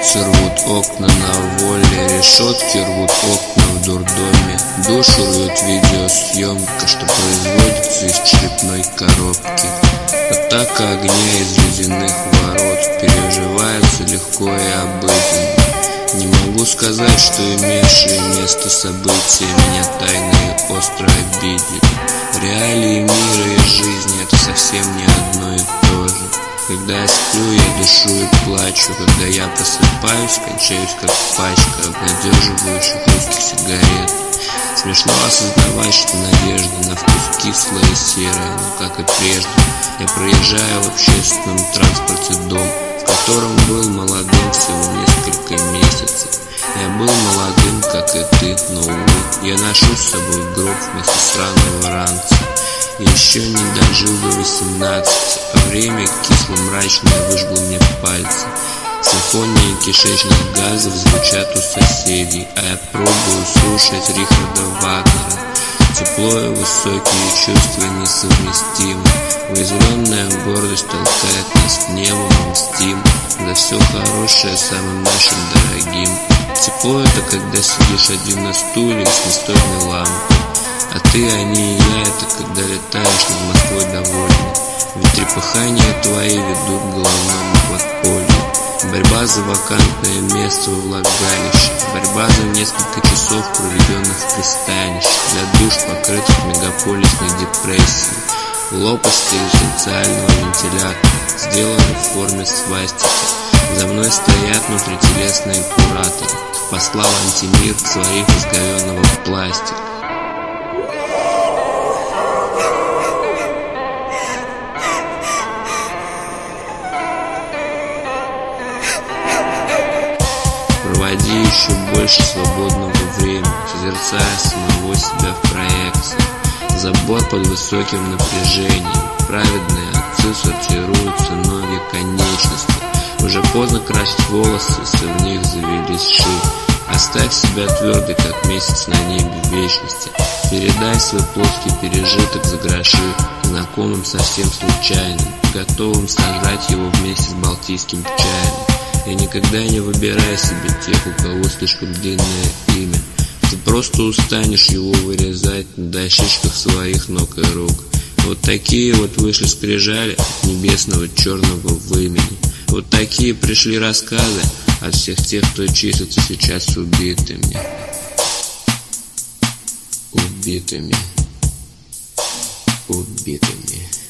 Улицы рвут окна на воле, решетки рвут окна в дурдоме. Душу рвет видеосъемка, что производится из черепной коробки. Атака огня из ледяных ворот переживается легко и обыденно. Не могу сказать, что имевшие место события меня тайно и остро обидели. Реалии мира и жизни — это совсем не одно и то же. Когда я сплю, я дышу и плачу. Когда я просыпаюсь, кончаюсь как пачка обнадеживающих русских сигарет. Смешно осознавать, что надежда на вкус кислая и серая, но, как и прежде, я проезжаю в общественном транспорте дом, в котором был молодым всего несколько месяцев. Я был молодым, как и ты, но, увы, я ношу с собой гроб вместо сраного ранца. Я еще не дожил до 18, а время кисло-мрачное выжгло мне пальцы. Симфонии кишечных газов звучат у соседей, а я пробую слушать Рихарда Вагнера. Тепло и высокие чувства несовместимы. Уязвленная гордость толкает нас в небо, мы мстим за все хорошее самым нашим дорогим. Тепло — это когда сидишь один на стуле с настольной лампой. А ты, они и я — это когда летаешь над Москвой довольный. Ведь трепыхания твои ведут к головному подполью. Борьба за вакантное место во влагалище. Борьба за несколько часов, проведенных в пристанище. Для душ, покрытых мегаполисной депрессией. Лопасти эссенциального вентилятора, сделаны в форме свастики. За мной стоят внутрителесные кураторы. Послал антимир, сварив из говенного пластика. Проводи еще больше свободного времени, созерцая самого себя в проекции. Забор под высоким напряжением. Праведные отцы сортируют ноги конечности. Уже поздно красить волосы, если в них завелись ши. Оставь себя твердой, как месяц на небе вечности. Передай свой плоский пережиток за гроши знакомым совсем случайным, готовым сожрать его вместе с балтийским чаем. И никогда не выбирай себе тех, у кого слишком длинное имя. Ты просто устанешь его вырезать на дощечках своих ног и рук. Вот такие вот вышли скрижали от небесного черного вымени. Вот такие пришли рассказы от всех тех, кто числится сейчас убитыми. Убитыми.